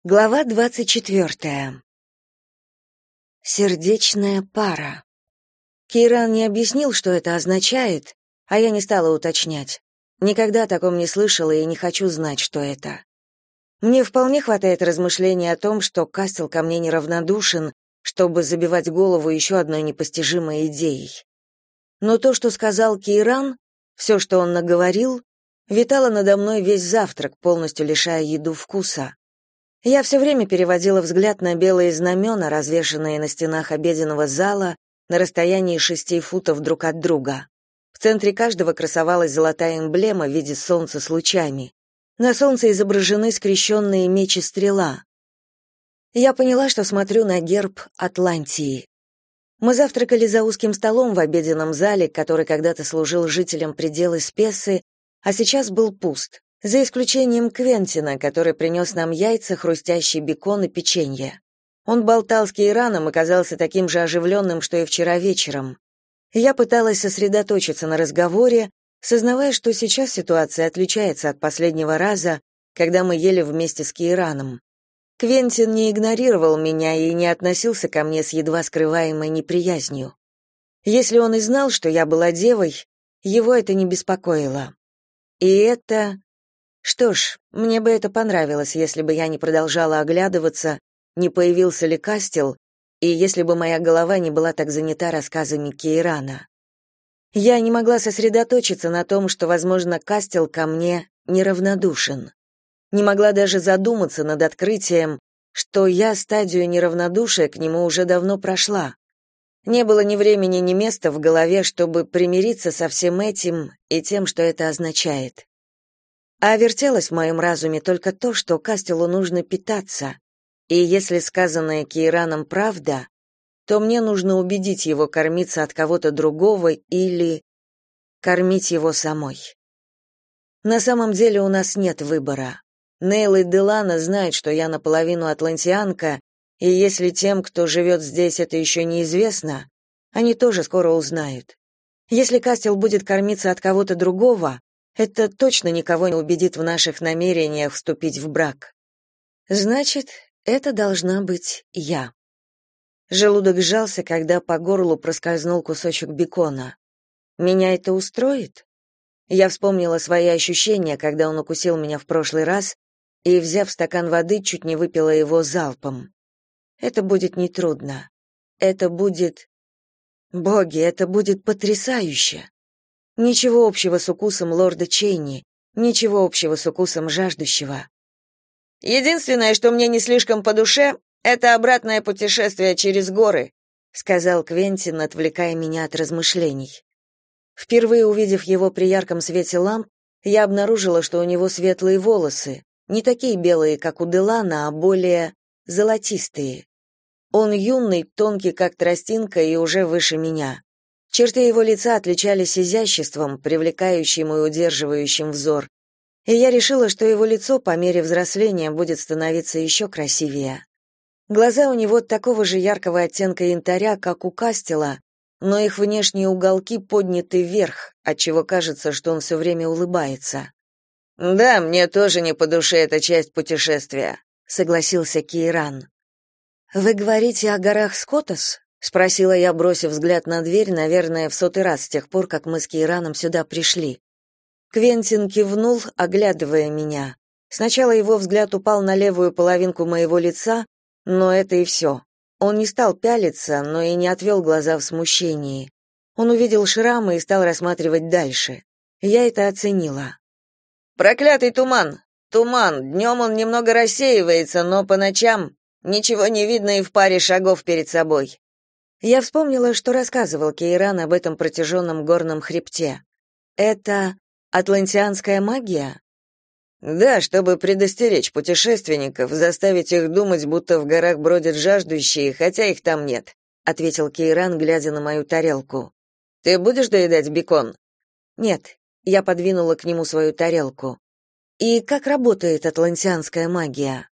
Глава 24. Сердечная пара. Кейран не объяснил, что это означает, а я не стала уточнять. Никогда о таком не слышала и не хочу знать, что это. Мне вполне хватает размышлений о том, что Кастел ко мне неравнодушен, чтобы забивать голову еще одной непостижимой идеей. Но то, что сказал Кейран, все, что он наговорил, витало надо мной весь завтрак, полностью лишая еду вкуса. Я все время переводила взгляд на белые знамена, развешанные на стенах обеденного зала на расстоянии 6 футов друг от друга. В центре каждого красовалась золотая эмблема в виде солнца с лучами. На солнце изображены скрещенные меч и стрела. Я поняла, что смотрю на герб Атлантии. Мы завтракали за узким столом в обеденном зале, который когда-то служил жителям пределы Спесы, а сейчас был пуст. За исключением Квентина, который принес нам яйца, хрустящий бекон и печенье. Он болтал с Кейраном и казался таким же оживленным, что и вчера вечером. Я пыталась сосредоточиться на разговоре, сознавая, что сейчас ситуация отличается от последнего раза, когда мы ели вместе с Кейраном. Квентин не игнорировал меня и не относился ко мне с едва скрываемой неприязнью. Если он и знал, что я была девой, его это не беспокоило. И это... Что ж, мне бы это понравилось, если бы я не продолжала оглядываться, не появился ли Кастел, и если бы моя голова не была так занята рассказами Кейрана. Я не могла сосредоточиться на том, что, возможно, Кастел ко мне неравнодушен. Не могла даже задуматься над открытием, что я стадию неравнодушия к нему уже давно прошла. Не было ни времени, ни места в голове, чтобы примириться со всем этим и тем, что это означает. А вертелось в моем разуме только то, что Кастелу нужно питаться, и если сказанное Кейраном правда, то мне нужно убедить его кормиться от кого-то другого или кормить его самой. На самом деле у нас нет выбора. Нейл и Делана знают, что я наполовину атлантианка, и если тем, кто живет здесь, это еще неизвестно, они тоже скоро узнают. Если Кастел будет кормиться от кого-то другого, это точно никого не убедит в наших намерениях вступить в брак. Значит, это должна быть я. Желудок сжался, когда по горлу проскользнул кусочек бекона. Меня это устроит? Я вспомнила свои ощущения, когда он укусил меня в прошлый раз, и, взяв стакан воды, чуть не выпила его залпом. Это будет нетрудно. Это будет... Боги, это будет потрясающе! Ничего общего с укусом лорда Чейни, ничего общего с укусом жаждущего. «Единственное, что мне не слишком по душе, это обратное путешествие через горы», сказал Квентин, отвлекая меня от размышлений. Впервые увидев его при ярком свете ламп, я обнаружила, что у него светлые волосы, не такие белые, как у Делана, а более золотистые. Он юный, тонкий, как тростинка, и уже выше меня. Черты его лица отличались изяществом, привлекающим и удерживающим взор, и я решила, что его лицо по мере взросления будет становиться еще красивее. Глаза у него такого же яркого оттенка янтаря, как у Кастела, но их внешние уголки подняты вверх, отчего кажется, что он все время улыбается. «Да, мне тоже не по душе эта часть путешествия», — согласился Кейран. «Вы говорите о горах Скотос?» — спросила я, бросив взгляд на дверь, наверное, в 100-й раз с тех пор, как мы с Кейраном сюда пришли. Квентин кивнул, оглядывая меня. Сначала его взгляд упал на левую половинку моего лица, но это и все. Он не стал пялиться, но и не отвел глаза в смущении. Он увидел шрамы и стал рассматривать дальше. Я это оценила. «Проклятый туман! Туман! Днем он немного рассеивается, но по ночам ничего не видно и в паре шагов перед собой». Я вспомнила, что рассказывал Кейран об этом протяженном горном хребте. Это атлантианская магия? Да, чтобы предостеречь путешественников, заставить их думать, будто в горах бродят жаждущие, хотя их там нет, ответил Кейран, глядя на мою тарелку. Ты будешь доедать бекон? Нет, я подвинула к нему свою тарелку. И как работает атлантианская магия?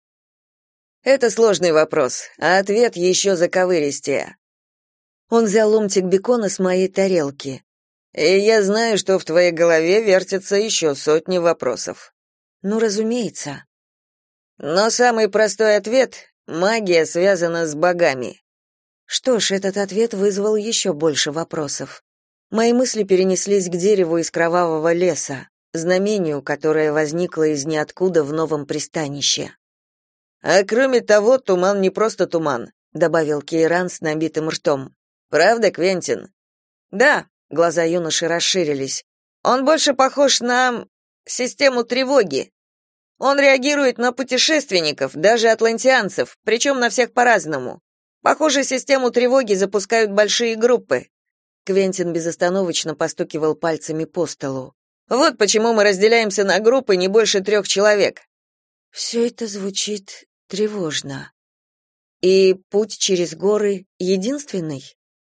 Это сложный вопрос, а ответ еще заковыристее. Он взял ломтик бекона с моей тарелки. И я знаю, что в твоей голове вертятся еще сотни вопросов. Ну, разумеется. Но самый простой ответ — магия связана с богами. Что ж, этот ответ вызвал еще больше вопросов. Мои мысли перенеслись к дереву из кровавого леса, знамению, которое возникло из ниоткуда в новом пристанище. «А кроме того, туман не просто туман», — добавил Кейран с набитым ртом. «Правда, Квентин?» «Да», — глаза юноши расширились. «Он больше похож на систему тревоги. Он реагирует на путешественников, даже атлантианцев, причем на всех по-разному. Похоже, систему тревоги запускают большие группы». Квентин безостановочно постукивал пальцами по столу. «Вот почему мы разделяемся на группы не больше 3 человек». «Все это звучит тревожно. И путь через горы единственный?»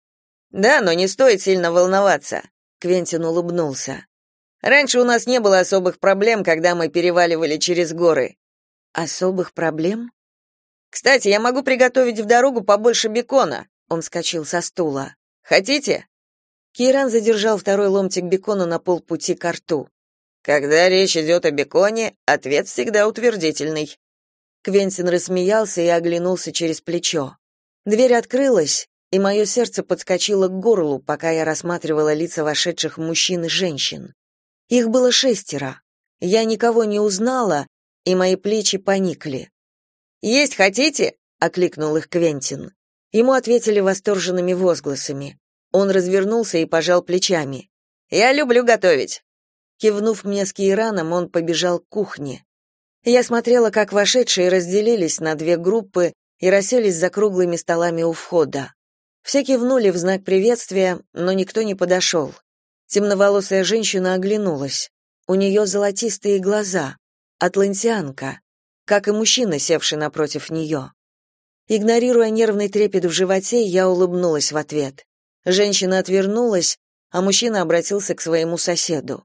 «Да, но не стоит сильно волноваться», — Квентин улыбнулся. «Раньше у нас не было особых проблем, когда мы переваливали через горы». «Особых проблем?» «Кстати, я могу приготовить в дорогу побольше бекона», — он вскочил со стула. «Хотите?» Кейран задержал второй ломтик бекона на полпути к рту. «Когда речь идет о беконе, ответ всегда утвердительный». Квентин рассмеялся и оглянулся через плечо. Дверь открылась, и мое сердце подскочило к горлу, пока я рассматривала лица вошедших мужчин и женщин. Их было 6. Я никого не узнала, и мои плечи поникли. «Есть хотите?» — окликнул их Квентин. Ему ответили восторженными возгласами. Он развернулся и пожал плечами. «Я люблю готовить». Кивнув мне с Кейраном, он побежал к кухне. Я смотрела, как вошедшие разделились на 2 группы и расселись за круглыми столами у входа. Все кивнули в знак приветствия, но никто не подошел. Темноволосая женщина оглянулась. У нее золотистые глаза, атлантианка, как и мужчина, севший напротив нее. Игнорируя нервный трепет в животе, я улыбнулась в ответ. Женщина отвернулась, а мужчина обратился к своему соседу.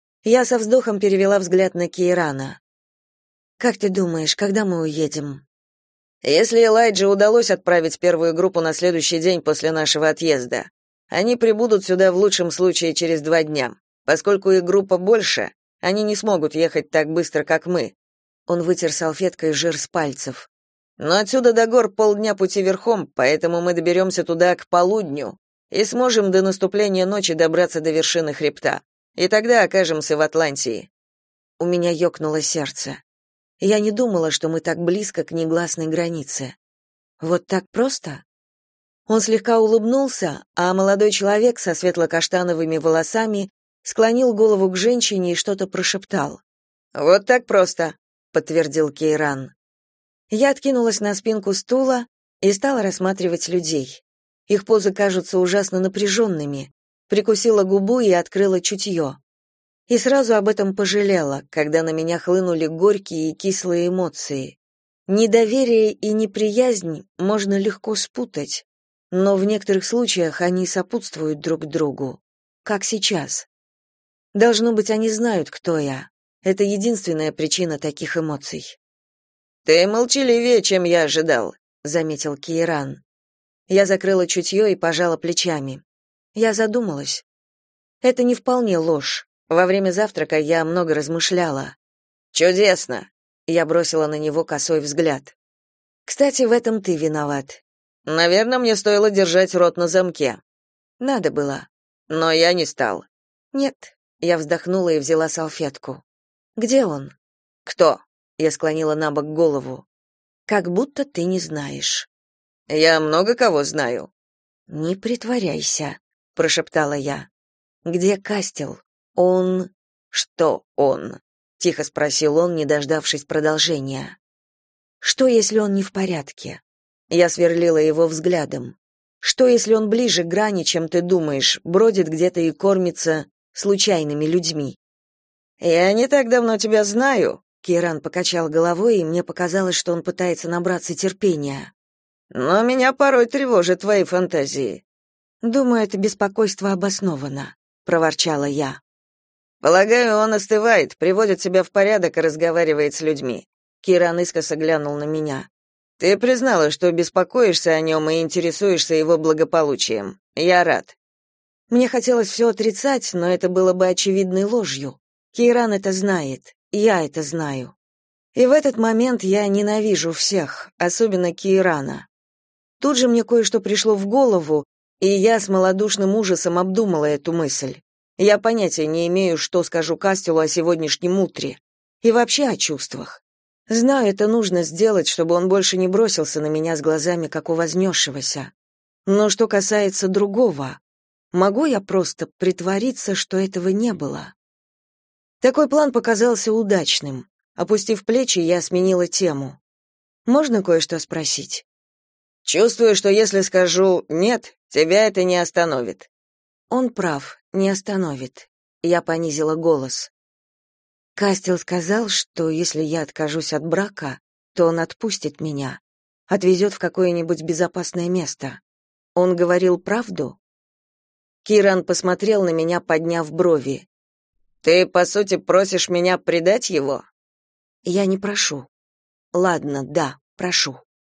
Я со вздохом перевела взгляд на Кейрана. «Как ты думаешь, когда мы уедем?» «Если Элайджи удалось отправить первую группу на следующий день после нашего отъезда, они прибудут сюда в лучшем случае через 2 дня. Поскольку их группа больше, они не смогут ехать так быстро, как мы». Он вытер салфеткой жир с пальцев. «Но отсюда до гор полдня пути верхом, поэтому мы доберемся туда к полудню и сможем до наступления ночи добраться до вершины хребта. И тогда окажемся в Атлантии». У меня ёкнуло сердце. Я не думала, что мы так близко к негласной границе. Вот так просто? Он слегка улыбнулся, а молодой человек со светло-каштановыми волосами склонил голову к женщине и что-то прошептал. «Вот так просто», — подтвердил Кейран. Я откинулась на спинку стула и стала рассматривать людей. Их позы кажутся ужасно напряженными. Прикусила губу и открыла чутье. И сразу об этом пожалела, когда на меня хлынули горькие и кислые эмоции. Недоверие и неприязнь можно легко спутать, но в некоторых случаях они сопутствуют друг другу, как сейчас. Должно быть, они знают, кто я. Это единственная причина таких эмоций. «Ты молчаливее, чем я ожидал», — заметил Кейран. Я закрыла чутье и пожала плечами. Я задумалась. Это не вполне ложь. Во время завтрака я много размышляла. «Чудесно!» — я бросила на него косой взгляд. «Кстати, в этом ты виноват. Наверное, мне стоило держать рот на замке. Надо было. Но я не стал». «Нет», — я вздохнула и взяла салфетку. «Где он?» «Кто?» — я склонила набок голову. «Как будто ты не знаешь». «Я много кого знаю». «Не притворяйся», — прошептала я. «Где Кастел? Он...» «Что он?» — тихо спросил он, не дождавшись продолжения. «Что, если он не в порядке?» Я сверлила его взглядом. «Что, если он ближе к грани, чем ты думаешь, бродит где-то и кормится случайными людьми?» «Я не так давно тебя знаю», — Кейран покачал головой, и мне показалось, что он пытается набраться терпения. «Но меня порой тревожат твои фантазии». «Думаю, это беспокойство обосновано», — проворчала я. «Полагаю, он остывает, приводит себя в порядок и разговаривает с людьми». Кейран искоса глянул на меня. «Ты признала, что беспокоишься о нем и интересуешься его благополучием. Я рад». Мне хотелось все отрицать, но это было бы очевидной ложью. Кейран это знает, я это знаю. И в этот момент я ненавижу всех, особенно Киирана. Тут же мне кое-что пришло в голову, и я с малодушным ужасом обдумала эту мысль. Я понятия не имею, что скажу Кастелу о сегодняшнем утре. И вообще о чувствах. Знаю, это нужно сделать, чтобы он больше не бросился на меня с глазами, как у вознесшегося. Но что касается другого, могу я просто притвориться, что этого не было? Такой план показался удачным. Опустив плечи, я сменила тему. Можно кое-что спросить? Чувствую, что если скажу «нет», тебя это не остановит. Он прав, не остановит. Я понизила голос. Кастел сказал, что если я откажусь от брака, то он отпустит меня, отвезет в какое-нибудь безопасное место. Он говорил правду? Киран посмотрел на меня, подняв брови. Ты, по сути, просишь меня предать его? Я не прошу. Ладно, да, прошу.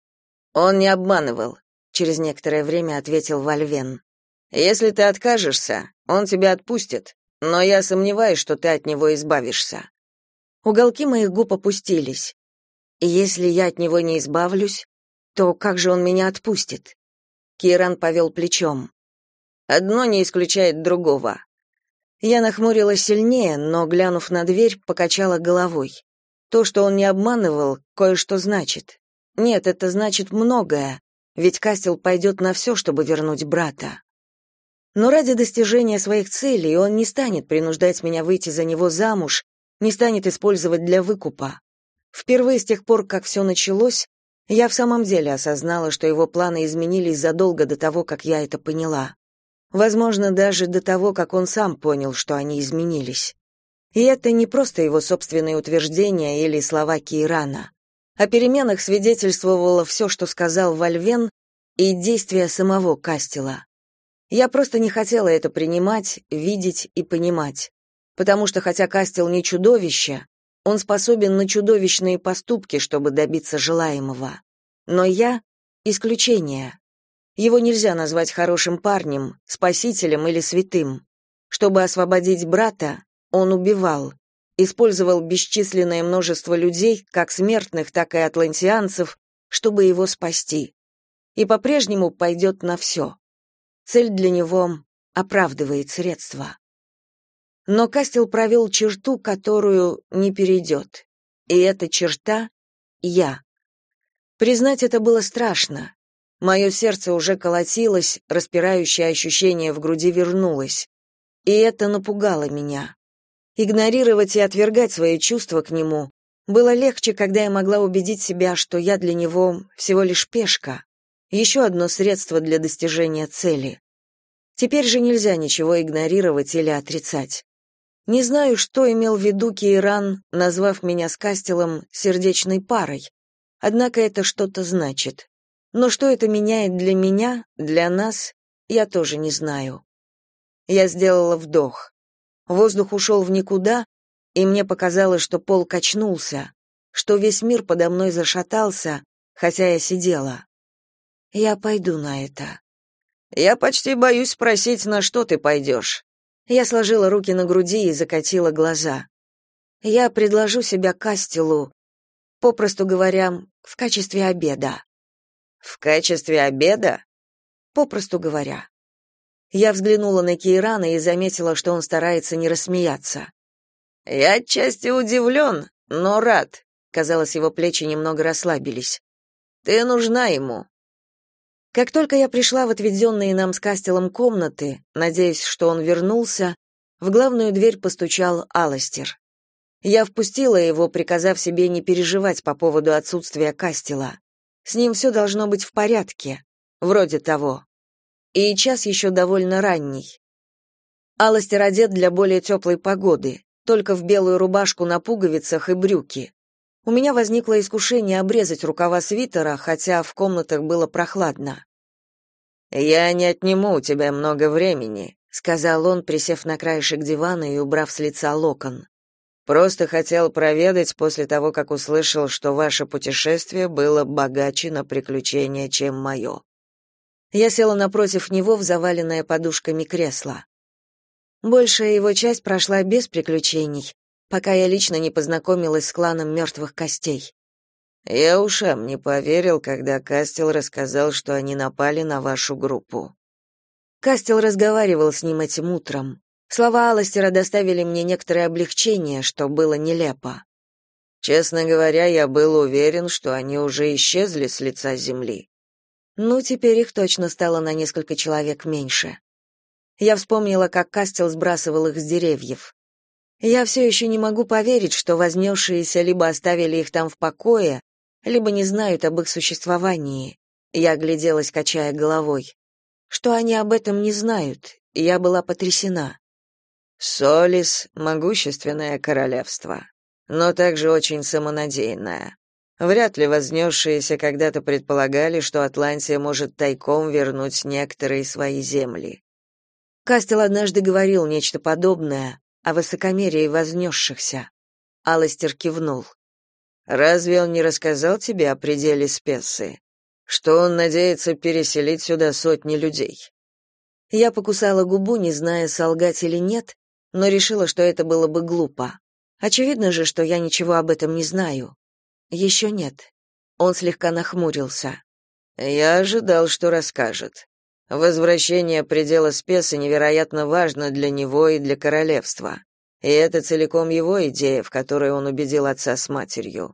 Он не обманывал, через некоторое время ответил Вальвен. Если ты откажешься, он тебя отпустит, но я сомневаюсь, что ты от него избавишься. Уголки моих губ опустились. И если я от него не избавлюсь, то как же он меня отпустит? Киран повел плечом. Одно не исключает другого. Я нахмурилась сильнее, но, глянув на дверь, покачала головой. То, что он не обманывал, кое-что значит. Нет, это значит многое, ведь Кастел пойдет на все, чтобы вернуть брата. Но ради достижения своих целей он не станет принуждать меня выйти за него замуж, не станет использовать для выкупа. Впервые с тех пор, как все началось, я в самом деле осознала, что его планы изменились задолго до того, как я это поняла. Возможно, даже до того, как он сам понял, что они изменились. И это не просто его собственные утверждения или слова Киирана. О переменах свидетельствовало все, что сказал Вальвен, и действия самого Кастела. Я просто не хотела это принимать, видеть и понимать. Потому что хотя Кастел не чудовище, он способен на чудовищные поступки, чтобы добиться желаемого. Но я — исключение. Его нельзя назвать хорошим парнем, спасителем или святым. Чтобы освободить брата, он убивал, использовал бесчисленное множество людей, как смертных, так и атлантианцев, чтобы его спасти. И по-прежнему пойдет на все. Цель для него оправдывает средства. Но Кастел провел черту, которую не перейдет. И эта черта — я. Признать это было страшно. Мое сердце уже колотилось, распирающее ощущение в груди вернулось. И это напугало меня. Игнорировать и отвергать свои чувства к нему было легче, когда я могла убедить себя, что я для него всего лишь пешка, еще одно средство для достижения цели. Теперь же нельзя ничего игнорировать или отрицать. Не знаю, что имел в виду Кииран, назвав меня с Кастелом сердечной парой, однако это что-то значит. Но что это меняет для меня, для нас, я тоже не знаю. Я сделала вдох. Воздух ушел в никуда, и мне показалось, что пол качнулся, что весь мир подо мной зашатался, хотя я сидела. Я пойду на это. Я почти боюсь спросить, на что ты пойдешь. Я сложила руки на груди и закатила глаза. Я предложу себя Кастелу, попросту говоря, в качестве обеда. В качестве обеда? Попросту говоря. Я взглянула на Киирана и заметила, что он старается не рассмеяться. Я отчасти удивлен, но рад. Казалось, его плечи немного расслабились. Ты нужна ему. Как только я пришла в отведенные нам с Кастелом комнаты, надеясь, что он вернулся, в главную дверь постучал Аластер. Я впустила его, приказав себе не переживать по поводу отсутствия Кастела. С ним все должно быть в порядке, вроде того. И час еще довольно ранний. Аластер одет для более теплой погоды, только в белую рубашку на пуговицах и брюки. У меня возникло искушение обрезать рукава свитера, хотя в комнатах было прохладно. «Я не отниму у тебя много времени», — сказал он, присев на краешек дивана и убрав с лица локон. «Просто хотел проведать после того, как услышал, что ваше путешествие было богаче на приключения, чем мое». Я села напротив него в заваленное подушками кресло. Большая его часть прошла без приключений, пока я лично не познакомилась с кланом мертвых костей. Я ушам не поверил, когда Кастел рассказал, что они напали на вашу группу. Кастел разговаривал с ним этим утром. Слова Аластера доставили мне некоторое облегчение, что было нелепо. Честно говоря, я был уверен, что они уже исчезли с лица земли. Ну, теперь их точно стало на несколько человек меньше. Я вспомнила, как Кастел сбрасывал их с деревьев. Я все еще не могу поверить, что вознесшиеся либо оставили их там в покое, либо не знают об их существовании. Я огляделась, качая головой. Что они об этом не знают, и я была потрясена. Солис — могущественное королевство, но также очень самонадеянное. Вряд ли вознесшиеся когда-то предполагали, что Атлантия может тайком вернуть некоторые свои земли. Кастел однажды говорил нечто подобное о высокомерии вознесшихся. Аластер кивнул. Разве он не рассказал тебе о пределе Спессы? Что он надеется переселить сюда сотни людей? Я покусала губу, не зная, солгать или нет, но решила, что это было бы глупо. Очевидно же, что я ничего об этом не знаю. Еще нет. Он слегка нахмурился. Я ожидал, что расскажет. Возвращение предела Спесы невероятно важно для него и для королевства. И это целиком его идея, в которой он убедил отца с матерью.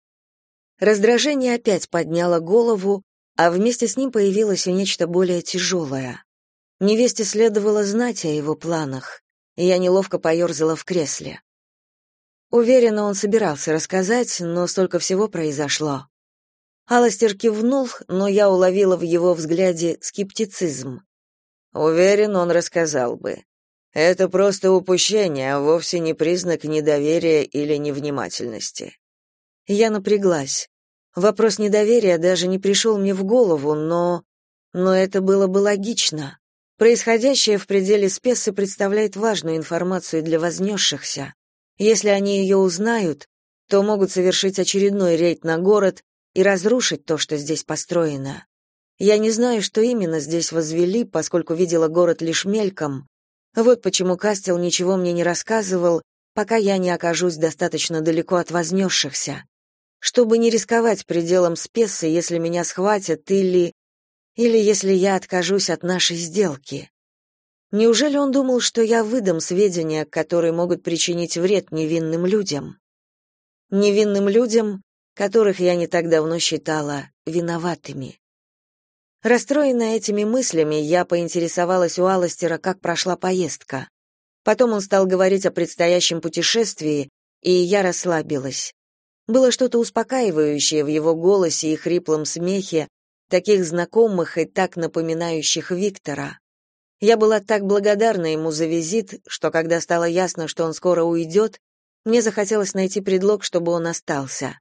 Раздражение опять подняло голову, а вместе с ним появилось и нечто более тяжелое. Невесте следовало знать о его планах, и я неловко поерзала в кресле. Уверена, он собирался рассказать, но столько всего произошло. Аластер кивнул, но я уловила в его взгляде скептицизм. Уверен, он рассказал бы. Это просто упущение, а вовсе не признак недоверия или невнимательности. Я напряглась. Вопрос недоверия даже не пришел мне в голову, но это было бы логично. Происходящее в пределе Спессы представляет важную информацию для вознесшихся. Если они ее узнают, то могут совершить очередной рейд на город и разрушить то, что здесь построено. Я не знаю, что именно здесь возвели, поскольку видела город лишь мельком. Вот почему Кастел ничего мне не рассказывал, пока я не окажусь достаточно далеко от вознесшихся. Чтобы не рисковать пределом Спессы, если меня схватят, или если я откажусь от нашей сделки. Неужели он думал, что я выдам сведения, которые могут причинить вред невинным людям? Невинным людям, которых я не так давно считала виноватыми. Расстроенная этими мыслями, я поинтересовалась у Аластера, как прошла поездка. Потом он стал говорить о предстоящем путешествии, и я расслабилась. Было что-то успокаивающее в его голосе и хриплом смехе, таких знакомых и так напоминающих Виктора. Я была так благодарна ему за визит, что когда стало ясно, что он скоро уйдет, мне захотелось найти предлог, чтобы он остался.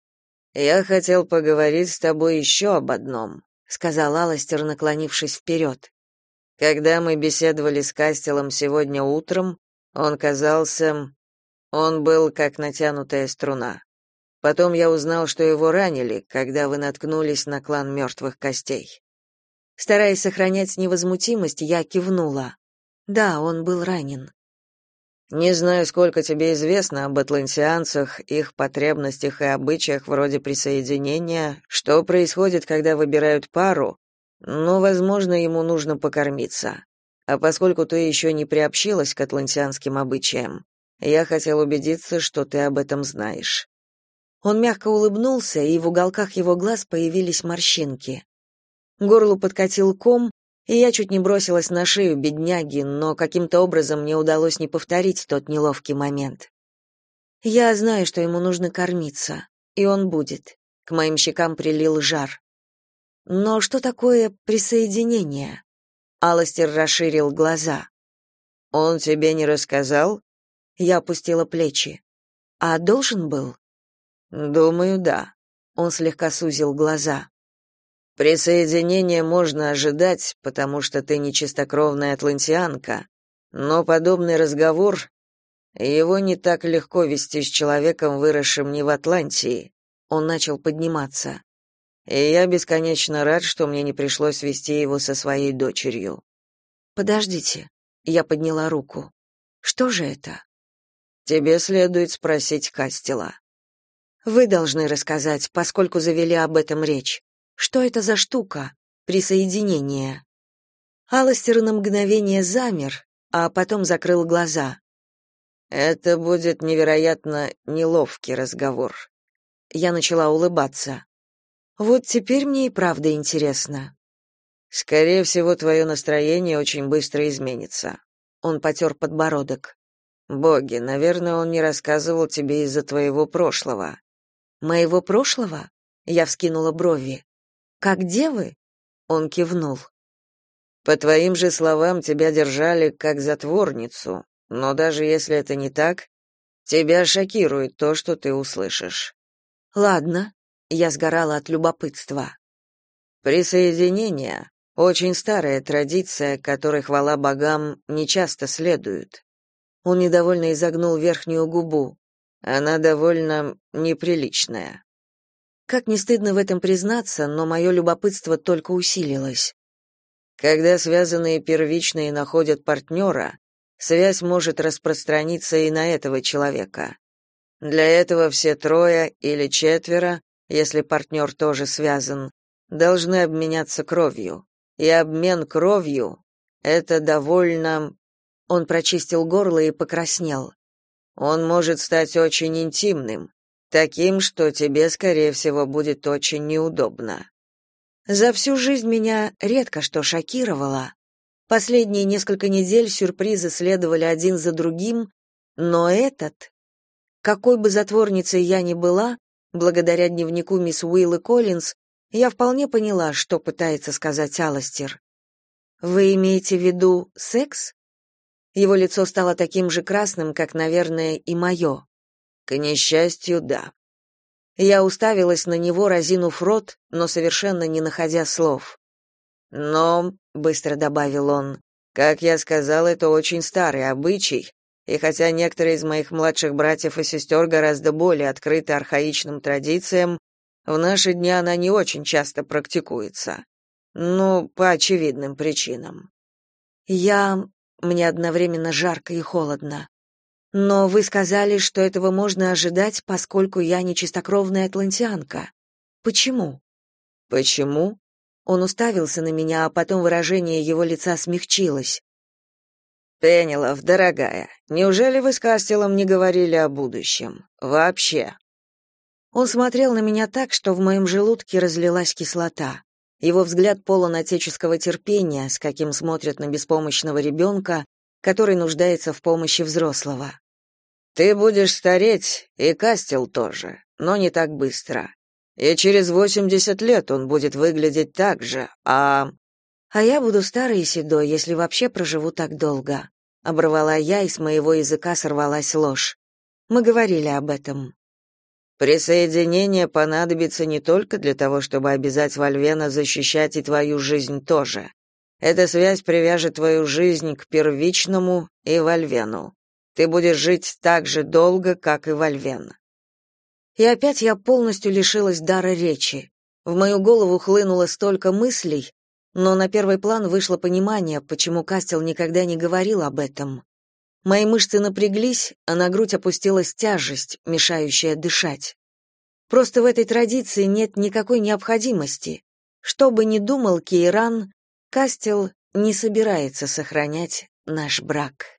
«Я хотел поговорить с тобой еще об одном», — сказал Аластер, наклонившись вперед. «Когда мы беседовали с Кастелом сегодня утром, он был как натянутая струна. Потом я узнал, что его ранили, когда вы наткнулись на клан мертвых костей». Стараясь сохранять невозмутимость, я кивнула. Да, он был ранен. Не знаю, сколько тебе известно об атлантианцах, их потребностях и обычаях вроде присоединения, что происходит, когда выбирают пару, но, возможно, ему нужно покормиться. А поскольку ты еще не приобщилась к атлантианским обычаям, я хотел убедиться, что ты об этом знаешь. Он мягко улыбнулся, и в уголках его глаз появились морщинки. Горлу подкатил ком, и я чуть не бросилась на шею бедняги, но каким-то образом мне удалось не повторить тот неловкий момент. Я знаю, что ему нужно кормиться, и он будет. К моим щекам прилил жар. Но что такое присоединение? Аластер расширил глаза. Он тебе не рассказал? Я опустила плечи. А должен был? Думаю, да. Он слегка сузил глаза. Присоединение можно ожидать, потому что ты не чистокровная атлантианка, но подобный разговор, его не так легко вести с человеком, выросшим не в Атлантии. Он начал подниматься. И я бесконечно рад, что мне не пришлось вести его со своей дочерью. Подождите. Я подняла руку. Что же это? тебе следует спросить Кастела. Вы должны рассказать, поскольку завели об этом речь. Что это за штука? Присоединение. Аластер на мгновение замер, а потом закрыл глаза. Это будет невероятно неловкий разговор. Я начала улыбаться. Вот теперь мне и правда интересно. Скорее всего, твое настроение очень быстро изменится. Он потер подбородок. Боги, наверное, он не рассказывал тебе из-за твоего прошлого. Моего прошлого? Я вскинула брови. Как девы? Он кивнул. По твоим же словам, тебя держали как затворницу, но даже если это не так, тебя шокирует то, что ты услышишь. Ладно, я сгорала от любопытства. Присоединение — очень старая традиция, которой, хвала богам, нечасто следуют. Он недовольно изогнул верхнюю губу. Она довольно неприличная. Как не стыдно в этом признаться, но мое любопытство только усилилось. Когда связанные первичные находят партнера, связь может распространиться и на этого человека. Для этого все трое или четверо, если партнер тоже связан, должны обменяться кровью. И обмен кровью — это довольно... Он прочистил горло и покраснел. Он может стать очень интимным, таким, что тебе, скорее всего, будет очень неудобно. За всю жизнь меня редко что шокировало. Последние несколько недель сюрпризы следовали один за другим, но этот... Какой бы затворницей я ни была, благодаря дневнику мисс Уиллы Коллинз, я вполне поняла, что пытается сказать Аластер. «Вы имеете в виду секс?» Его лицо стало таким же красным, как, наверное, и мое. К несчастью, да. Я уставилась на него, разинув рот, но совершенно не находя слов. «Но», — быстро добавил он, — «как я сказал, это очень старый обычай, и хотя некоторые из моих младших братьев и сестер гораздо более открыты архаичным традициям, в наши дни она не очень часто практикуется. Ну, по очевидным причинам». Мне одновременно жарко и холодно. Но вы сказали, что этого можно ожидать, поскольку я не чистокровная атлантианка. Почему? Почему? Он уставился на меня, а потом выражение его лица смягчилось. Пенелов, дорогая, неужели вы с Кастелом не говорили о будущем? Вообще? Он смотрел на меня так, что в моем желудке разлилась кислота. Его взгляд полон отеческого терпения, с каким смотрят на беспомощного ребенка, который нуждается в помощи взрослого. Ты будешь стареть, и Кастел тоже, но не так быстро. И через 80 лет он будет выглядеть так же, А я буду старой и седой, если вообще проживу так долго. Оборвала я, и с моего языка сорвалась ложь. Мы говорили об этом. Присоединение понадобится не только для того, чтобы обязать Вольвена защищать и твою жизнь тоже. Эта связь привяжет твою жизнь к первичному и Вольвену. Ты будешь жить так же долго, как и Вольвен. И опять я полностью лишилась дара речи. В мою голову хлынуло столько мыслей, но на первый план вышло понимание, почему Кастел никогда не говорил об этом. Мои мышцы напряглись, а на грудь опустилась тяжесть, мешающая дышать. Просто в этой традиции нет никакой необходимости. Что бы ни думал Кейран, Кастел не собирается сохранять наш брак.